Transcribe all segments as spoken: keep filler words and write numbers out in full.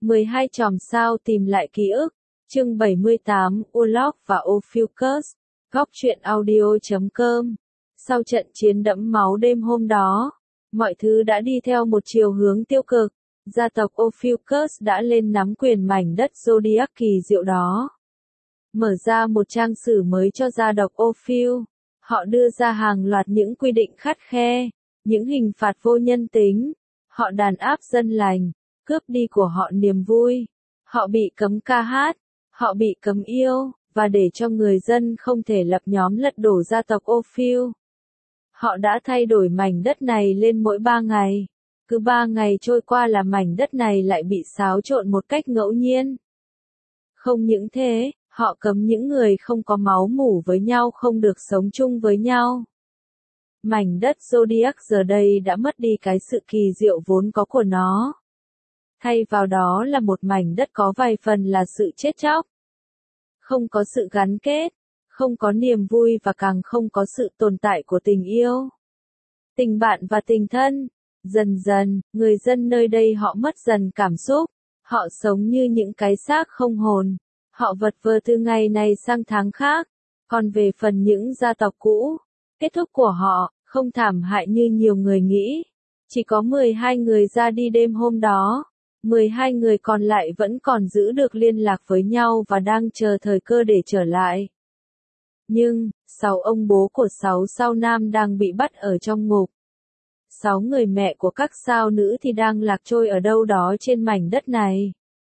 mười hai chòm sao tìm lại ký ức. Chương bảy mươi tám, Urlock và Ophiuchus. Góc truyện audio chấm com. Sau trận chiến đẫm máu đêm hôm đó, mọi thứ đã đi theo một chiều hướng tiêu cực. Gia tộc Ophiuchus đã lên nắm quyền mảnh đất Zodiac kỳ diệu đó. Mở ra một trang sử mới cho gia tộc Ophiu. Họ đưa ra hàng loạt những quy định khắt khe, những hình phạt vô nhân tính. Họ đàn áp dân lành, cướp đi của họ niềm vui. Họ bị cấm ca hát, họ bị cấm yêu, và để cho người dân không thể lập nhóm lật đổ gia tộc Ophiu. Họ đã thay đổi mảnh đất này lên mỗi ba ngày. Cứ ba ngày trôi qua là mảnh đất này lại bị xáo trộn một cách ngẫu nhiên. Không những thế, họ cấm những người không có máu mủ với nhau không được sống chung với nhau. Mảnh đất Zodiac giờ đây đã mất đi cái sự kỳ diệu vốn có của nó. Thay vào đó là một mảnh đất có vài phần là sự chết chóc. Không có sự gắn kết, không có niềm vui và càng không có sự tồn tại của tình yêu, tình bạn và tình thân. Dần dần, người dân nơi đây họ mất dần cảm xúc, họ sống như những cái xác không hồn, họ vật vờ từ ngày này sang tháng khác. Còn về phần những gia tộc cũ, kết thúc của họ không thảm hại như nhiều người nghĩ. Chỉ có mười hai người ra đi đêm hôm đó, mười hai người còn lại vẫn còn giữ được liên lạc với nhau và đang chờ thời cơ để trở lại. Nhưng, sáu ông bố của sáu sao nam đang bị bắt ở trong ngục. Sáu người mẹ của các sao nữ thì đang lạc trôi ở đâu đó trên mảnh đất này.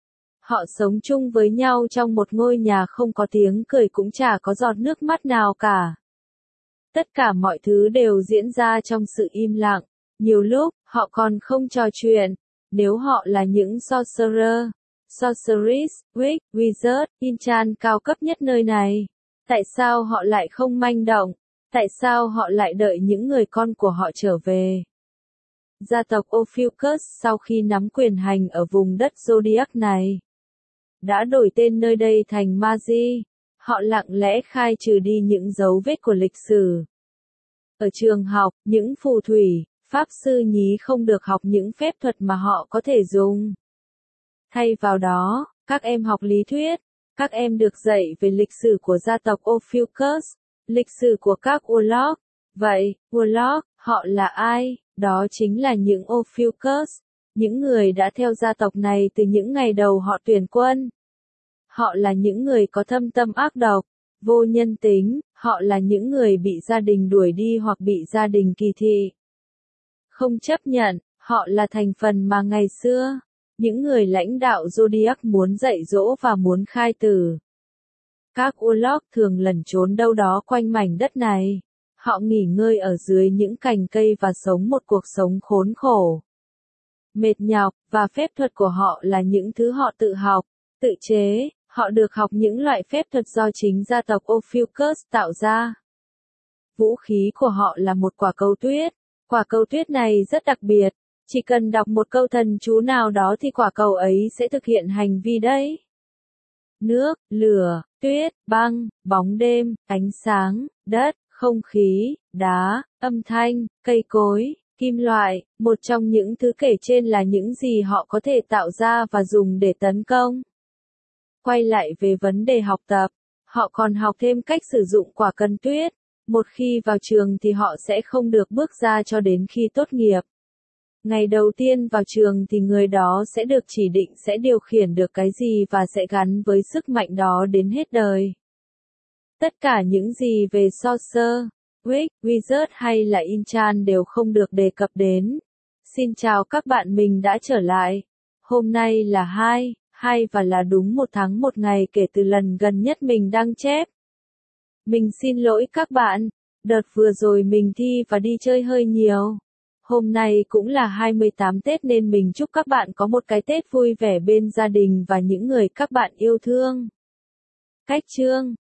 Họ sống chung với nhau trong một ngôi nhà không có tiếng cười cũng chả có giọt nước mắt nào cả. Tất cả mọi thứ đều diễn ra trong sự im lặng. Nhiều lúc, họ còn không trò chuyện. Nếu họ là những sorcerer, sorceress, witch, wizard, enchant cao cấp nhất nơi này, tại sao họ lại không manh động? Tại sao họ lại đợi những người con của họ trở về? Gia tộc Ophiuchus sau khi nắm quyền hành ở vùng đất Zodiac này, đã đổi tên nơi đây thành Magi. Họ lặng lẽ khai trừ đi những dấu vết của lịch sử. Ở trường học, những phù thủy, pháp sư nhí không được học những phép thuật mà họ có thể dùng. Thay vào đó, các em học lý thuyết. Các em được dạy về lịch sử của gia tộc Ophiuchus, lịch sử của các Urlock. Vậy, Urlock, họ là ai? Đó chính là những Ophiuchus, những người đã theo gia tộc này từ những ngày đầu họ tuyển quân. Họ là những người có thâm tâm ác độc, vô nhân tính, họ là những người bị gia đình đuổi đi hoặc bị gia đình kỳ thị. Không chấp nhận, họ là thành phần mà ngày xưa, những người lãnh đạo Zodiac muốn dạy dỗ và muốn khai tử. Các Urlock thường lẩn trốn đâu đó quanh mảnh đất này. Họ nghỉ ngơi ở dưới những cành cây và sống một cuộc sống khốn khổ, mệt nhọc, và phép thuật của họ là những thứ họ tự học, tự chế. Họ được học những loại phép thuật do chính gia tộc Ophiuchus tạo ra. Vũ khí của họ là một quả cầu tuyết. Quả cầu tuyết này rất đặc biệt. Chỉ cần đọc một câu thần chú nào đó thì quả cầu ấy sẽ thực hiện hành vi đấy. Nước, lửa, tuyết, băng, bóng đêm, ánh sáng, đất, không khí, đá, âm thanh, cây cối, kim loại. Một trong những thứ kể trên là những gì họ có thể tạo ra và dùng để tấn công. Quay lại về vấn đề học tập, họ còn học thêm cách sử dụng quả cần tuyết. Một khi vào trường thì họ sẽ không được bước ra cho đến khi tốt nghiệp. Ngày đầu tiên vào trường thì người đó sẽ được chỉ định sẽ điều khiển được cái gì và sẽ gắn với sức mạnh đó đến hết đời. Tất cả những gì về sorcerer, witch, wizard hay là enchant đều không được đề cập đến. Xin chào các bạn, mình đã trở lại. Hôm nay là hai, hai và là đúng một tháng một ngày kể từ lần gần nhất mình đăng chép. Mình xin lỗi các bạn, đợt vừa rồi mình thi và đi chơi hơi nhiều. Hôm nay cũng là hai mươi tám Tết nên mình chúc các bạn có một cái Tết vui vẻ bên gia đình và những người các bạn yêu thương. Cách chương